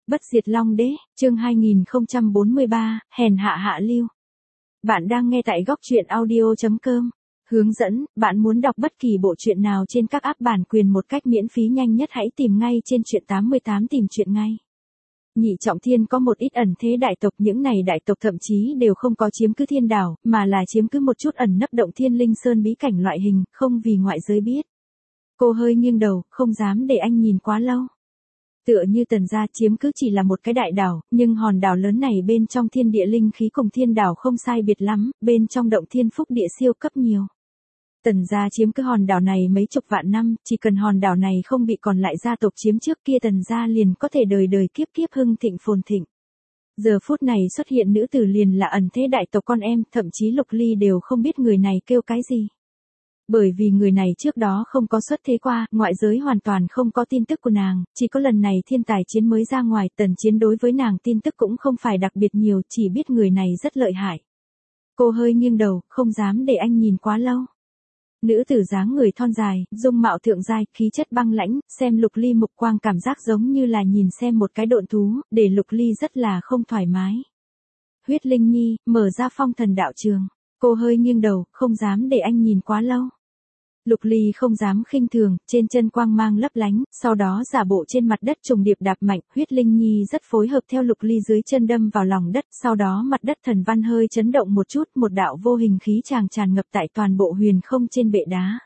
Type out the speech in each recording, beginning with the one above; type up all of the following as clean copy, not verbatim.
Bất diệt Long Đế, chương 2043, hèn hạ hạ lưu. Bạn đang nghe tại góc truyện audio.com. Hướng dẫn, bạn muốn đọc bất kỳ bộ truyện nào trên các app bản quyền một cách miễn phí nhanh nhất hãy tìm ngay trên truyện 88 tìm truyện ngay. Nhị Trọng Thiên có một ít ẩn thế đại tộc, những này đại tộc thậm chí đều không có chiếm cứ thiên đảo, mà là chiếm cứ một chút ẩn nấp động thiên linh sơn bí cảnh loại hình, không vì ngoại giới biết. Cô hơi nghiêng đầu, không dám để anh nhìn quá lâu. Tựa như Tần gia chiếm cứ chỉ là một cái đại đảo, nhưng hòn đảo lớn này bên trong thiên địa linh khí cùng thiên đảo không sai biệt lắm, bên trong động thiên phúc địa siêu cấp nhiều. Tần gia chiếm cứ hòn đảo này mấy chục vạn năm, chỉ cần hòn đảo này không bị còn lại gia tộc chiếm trước kia Tần gia liền có thể đời đời kiếp kiếp hưng thịnh phồn thịnh. Giờ phút này xuất hiện nữ tử liền là ẩn thế đại tộc con em, thậm chí Lục Ly đều không biết người này kêu cái gì. Bởi vì người này trước đó không có xuất thế qua, ngoại giới hoàn toàn không có tin tức của nàng, chỉ có lần này thiên tài chiến mới ra ngoài, Tần Chiến đối với nàng tin tức cũng không phải đặc biệt nhiều, chỉ biết người này rất lợi hại. Cô hơi nghiêng đầu, không dám để anh nhìn quá lâu. Nữ tử dáng người thon dài, dung mạo thượng giai, khí chất băng lãnh, xem Lục Ly mục quang cảm giác giống như là nhìn xem một cái độn thú, để Lục Ly rất là không thoải mái. Huyết Linh Nhi, mở ra phong thần đạo trường. Cô hơi nghiêng đầu, không dám để anh nhìn quá lâu. Lục Ly không dám khinh thường, trên chân quang mang lấp lánh, sau đó giả bộ trên mặt đất trùng điệp đạp mạnh, Huyết Linh Nhi rất phối hợp theo Lục Ly dưới chân đâm vào lòng đất, sau đó mặt đất thần văn hơi chấn động một chút, một đạo vô hình khí tràn ngập tại toàn bộ huyền không trên bệ đá.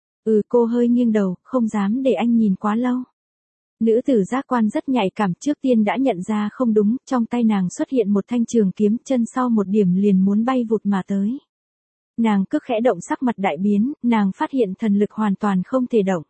Cô hơi nghiêng đầu, không dám để anh nhìn quá lâu. Nữ tử giác quan rất nhạy cảm, trước tiên đã nhận ra không đúng, trong tay nàng xuất hiện một thanh trường kiếm, chân sau một điểm liền muốn bay vụt mà tới. Nàng cứ khẽ động sắc mặt đại biến, nàng phát hiện thần lực hoàn toàn không thể động.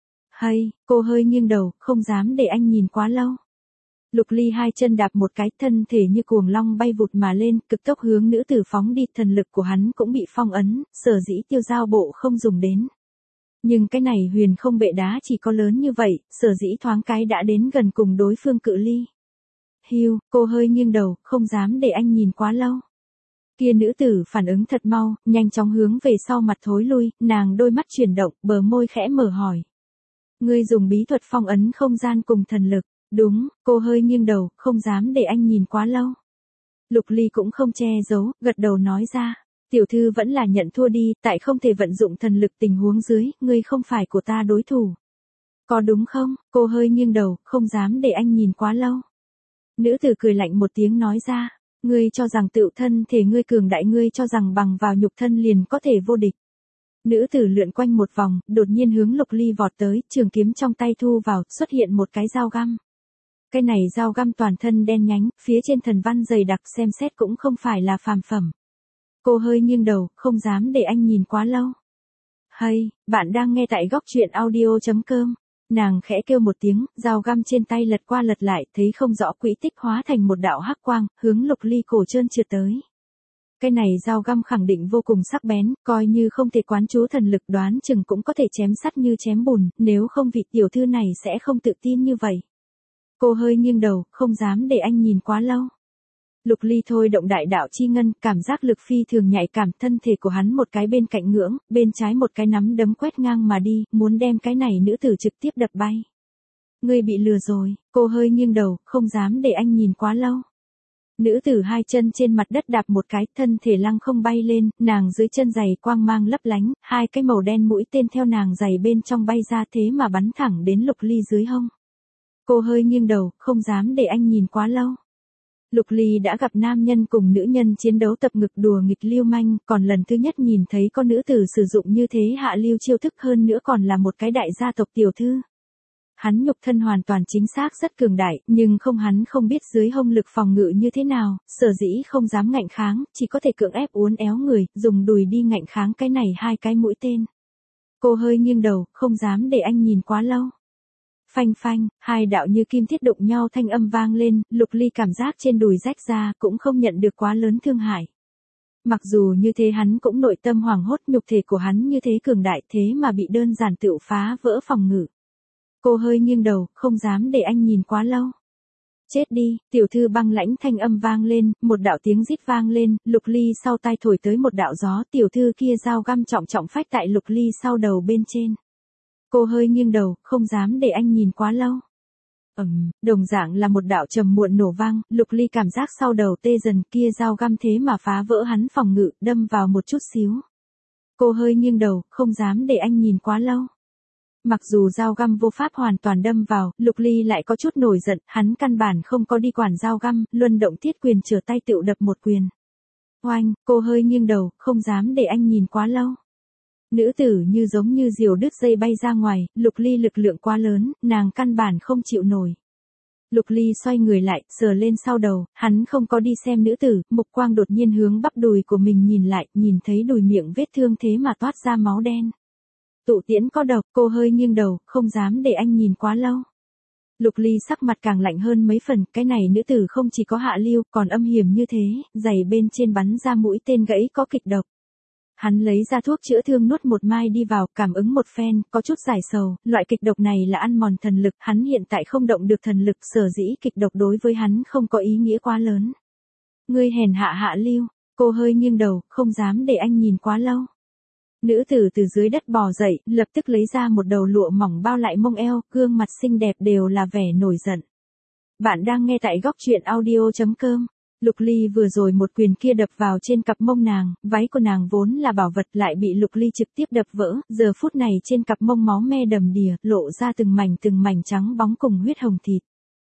Hay, cô hơi nghiêng đầu, không dám để anh nhìn quá lâu. Lục Ly hai chân đạp một cái, thân thể như cuồng long bay vụt mà lên, cực tốc hướng nữ tử phóng đi, thần lực của hắn cũng bị phong ấn, sở dĩ tiêu giao bộ không dùng đến. Nhưng cái này huyền không bệ đá chỉ có lớn như vậy, sở dĩ thoáng cái đã đến gần cùng đối phương cự ly. Hiu, cô hơi nghiêng đầu, không dám để anh nhìn quá lâu. Kia nữ tử phản ứng thật mau, nhanh chóng hướng về sau mặt thối lui, nàng đôi mắt chuyển động, bờ môi khẽ mở hỏi. Ngươi dùng bí thuật phong ấn không gian cùng thần lực, đúng, cô hơi nghiêng đầu, không dám để anh nhìn quá lâu. Lục Ly cũng không che giấu, gật đầu nói ra, tiểu thư vẫn là nhận thua đi, tại không thể vận dụng thần lực tình huống dưới, ngươi không phải của ta đối thủ. Có đúng không, cô hơi nghiêng đầu, không dám để anh nhìn quá lâu. Nữ tử cười lạnh một tiếng nói ra. Ngươi cho rằng tự thân thể ngươi cường đại, ngươi cho rằng bằng vào nhục thân liền có thể vô địch. Nữ tử lượn quanh một vòng, đột nhiên hướng Lục Ly vọt tới, trường kiếm trong tay thu vào, xuất hiện một cái dao găm. Cái này dao găm toàn thân đen nhánh, phía trên thần văn dày đặc, xem xét cũng không phải là phàm phẩm. Cô hơi nghiêng đầu, không dám để anh nhìn quá lâu. Hay, bạn đang nghe tại góc truyện audio.com. Nàng khẽ kêu một tiếng, dao găm trên tay lật qua lật lại, thấy không rõ quỹ tích hóa thành một đạo hắc quang, hướng Lục Ly cổ trơn trượt tới. Cái này dao găm khẳng định vô cùng sắc bén, coi như không thể quán chú thần lực đoán chừng cũng có thể chém sắt như chém bùn, nếu không vị tiểu thư này sẽ không tự tin như vậy. Cô hơi nghiêng đầu, không dám để anh nhìn quá lâu. Lục Ly thôi động đại đạo chi ngân, cảm giác lực phi thường nhạy cảm, thân thể của hắn một cái bên cạnh ngưỡng, bên trái một cái nắm đấm quét ngang mà đi, muốn đem cái này nữ tử trực tiếp đập bay. Ngươi bị lừa rồi, cô hơi nghiêng đầu, không dám để anh nhìn quá lâu. Nữ tử hai chân trên mặt đất đạp một cái, thân thể lăng không bay lên, nàng dưới chân giày quang mang lấp lánh, hai cái màu đen mũi tên theo nàng giày bên trong bay ra thế mà bắn thẳng đến Lục Ly dưới hông. Cô hơi nghiêng đầu, không dám để anh nhìn quá lâu. Lục Ly đã gặp nam nhân cùng nữ nhân chiến đấu tập ngực đùa nghịch lưu manh, còn lần thứ nhất nhìn thấy con nữ tử sử dụng như thế hạ lưu chiêu thức, hơn nữa còn là một cái đại gia tộc tiểu thư. Hắn nhục thân hoàn toàn chính xác rất cường đại, nhưng hắn không biết dưới hông lực phòng ngự như thế nào, sở dĩ không dám ngạnh kháng, chỉ có thể cưỡng ép uốn éo người, dùng đùi đi ngạnh kháng cái này hai cái mũi tên. Cô hơi nghiêng đầu, không dám để anh nhìn quá lâu. Phanh phanh, hai đạo như kim thiết đụng nhau thanh âm vang lên, Lục Ly cảm giác trên đùi rách ra, cũng không nhận được quá lớn thương hại. Mặc dù như thế hắn cũng nội tâm hoảng hốt, nhục thể của hắn như thế cường đại thế mà bị đơn giản tựu phá vỡ phòng ngự. Cô hơi nghiêng đầu, không dám để anh nhìn quá lâu. Chết đi, tiểu thư băng lãnh thanh âm vang lên, một đạo tiếng rít vang lên, Lục Ly sau tai thổi tới một đạo gió, tiểu thư kia dao găm trọng trọng phách tại Lục Ly sau đầu bên trên. Cô hơi nghiêng đầu, không dám để anh nhìn quá lâu. Đồng dạng là một đạo trầm muộn nổ vang, Lục Ly cảm giác sau đầu tê dần, kia dao găm thế mà phá vỡ hắn phòng ngự, đâm vào một chút xíu. Cô hơi nghiêng đầu, không dám để anh nhìn quá lâu. Mặc dù dao găm vô pháp hoàn toàn đâm vào, Lục Ly lại có chút nổi giận, hắn căn bản không có đi quản dao găm, luân động thiết quyền trở tay tựu đập một quyền. Oanh, cô hơi nghiêng đầu, không dám để anh nhìn quá lâu. Nữ tử như giống như diều đứt dây bay ra ngoài, Lục Ly lực lượng quá lớn, nàng căn bản không chịu nổi. Lục Ly xoay người lại, sờ lên sau đầu, hắn không có đi xem nữ tử, mục quang đột nhiên hướng bắp đùi của mình nhìn lại, nhìn thấy đùi miệng vết thương thế mà toát ra máu đen. Tụ tiễn có độc, cô hơi nghiêng đầu, không dám để anh nhìn quá lâu. Lục Ly sắc mặt càng lạnh hơn mấy phần, cái này nữ tử không chỉ có hạ lưu, còn âm hiểm như thế, giày bên trên bắn ra mũi tên gãy có kịch độc. Hắn lấy ra thuốc chữa thương nuốt một mai đi vào, cảm ứng một phen, có chút giải sầu, loại kịch độc này là ăn mòn thần lực, hắn hiện tại không động được thần lực, sở dĩ kịch độc đối với hắn không có ý nghĩa quá lớn. Ngươi hèn hạ hạ lưu, cô hơi nghiêng đầu, không dám để anh nhìn quá lâu. Nữ tử từ dưới đất bò dậy, lập tức lấy ra một đầu lụa mỏng bao lại mông eo, gương mặt xinh đẹp đều là vẻ nổi giận. Bạn đang nghe tại góc truyện audio.com. Lục Ly vừa rồi một quyền kia đập vào trên cặp mông nàng, váy của nàng vốn là bảo vật lại bị Lục Ly trực tiếp đập vỡ, giờ phút này trên cặp mông máu me đầm đìa, lộ ra từng mảnh trắng bóng cùng huyết hồng thịt.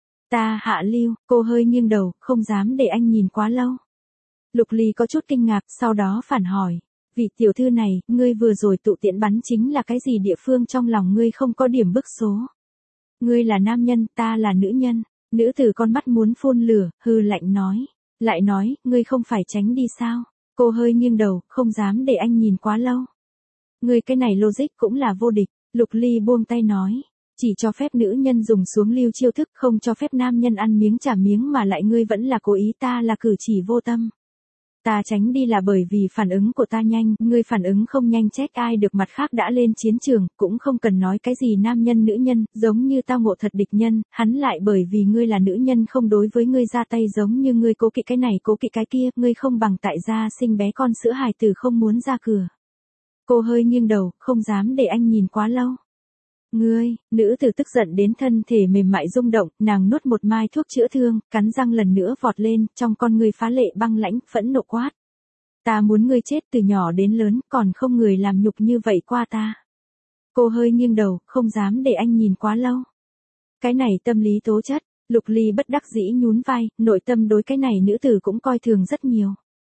Ta hạ lưu, cô hơi nghiêng đầu, không dám để anh nhìn quá lâu. Lục Ly có chút kinh ngạc, sau đó phản hỏi. Vị tiểu thư này, ngươi vừa rồi tụ tiễn bắn chính là cái gì địa phương trong lòng ngươi không có điểm bức số? Ngươi là nam nhân, ta là nữ nhân. Nữ tử con mắt muốn phun lửa, hư lạnh nói. Lại nói, ngươi không phải tránh đi sao? Cô hơi nghiêng đầu, không dám để anh nhìn quá lâu. Ngươi cái này logic cũng là vô địch. Lục Ly buông tay nói. Chỉ cho phép nữ nhân dùng xuống lưu chiêu thức, không cho phép nam nhân ăn miếng trả miếng mà lại ngươi vẫn là cố ý, ta là cử chỉ vô tâm. Ta tránh đi là bởi vì phản ứng của ta nhanh, ngươi phản ứng không nhanh trách ai được, mặt khác đã lên chiến trường, cũng không cần nói cái gì nam nhân nữ nhân, giống như tao ngộ thật địch nhân, hắn lại bởi vì ngươi là nữ nhân không đối với ngươi ra tay, giống như ngươi cố kỵ cái này cố kỵ cái kia, ngươi không bằng tại gia sinh bé con sữa hài tử không muốn ra cửa. Cô hơi nghiêng đầu, không dám để anh nhìn quá lâu. Ngươi, nữ tử tức giận đến thân thể mềm mại rung động, nàng nuốt một mai thuốc chữa thương, cắn răng lần nữa vọt lên, trong con ngươi phá lệ băng lãnh, phẫn nộ quát. Ta muốn ngươi chết từ nhỏ đến lớn, còn không người làm nhục như vậy qua ta. Cô hơi nghiêng đầu, không dám để anh nhìn quá lâu. Cái này tâm lý tố chất, Lục Ly bất đắc dĩ nhún vai, nội tâm đối cái này nữ tử cũng coi thường rất nhiều.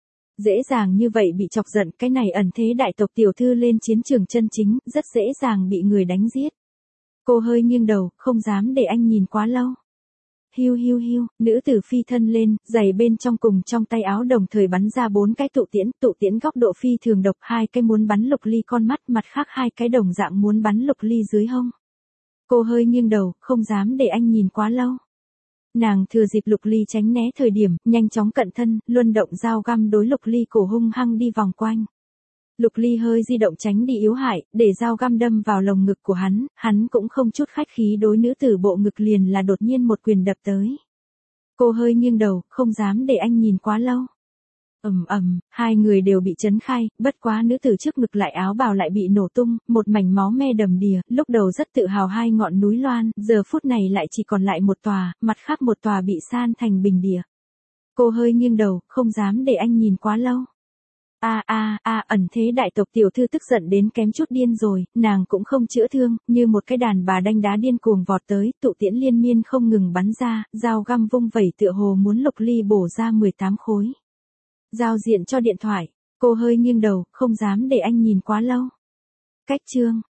Dễ dàng như vậy bị chọc giận, cái này ẩn thế đại tộc tiểu thư lên chiến trường chân chính, rất dễ dàng bị người đánh giết. Cô hơi nghiêng đầu, không dám để anh nhìn quá lâu. Hiu hiu hiu, nữ tử phi thân lên, giày bên trong cùng trong tay áo đồng thời bắn ra 4 cái tụ tiễn góc độ phi thường độc, 2 cái muốn bắn Lục Ly con mắt, mặt khác 2 cái đồng dạng muốn bắn Lục Ly dưới hông. Cô hơi nghiêng đầu, không dám để anh nhìn quá lâu. Nàng thừa dịp Lục Ly tránh né thời điểm, nhanh chóng cận thân, luân động dao găm đối Lục Ly cổ hung hăng đi vòng quanh. Lục Ly hơi di động tránh đi yếu hại, để dao găm đâm vào lồng ngực của hắn cũng không chút khách khí đối nữ tử bộ ngực liền là đột nhiên một quyền đập tới. Cô hơi nghiêng đầu, không dám để anh nhìn quá lâu. Hai người đều bị chấn khai, bất quá nữ tử trước ngực lại áo bào lại bị nổ tung, một mảnh máu me đầm đìa, lúc đầu rất tự hào hai ngọn núi loan, giờ phút này lại chỉ còn lại một tòa, mặt khác một tòa bị san thành bình địa. Cô hơi nghiêng đầu, không dám để anh nhìn quá lâu. Ẩn thế đại tộc tiểu thư tức giận đến kém chút điên rồi, nàng cũng không chữa thương, như một cái đàn bà đanh đá điên cuồng vọt tới, tụ tiễn liên miên không ngừng bắn ra, dao găm vung vẩy tựa hồ muốn Lục Ly bổ ra 18 khối. Giao diện cho điện thoại, cô hơi nghiêng đầu, không dám để anh nhìn quá lâu. Cách chương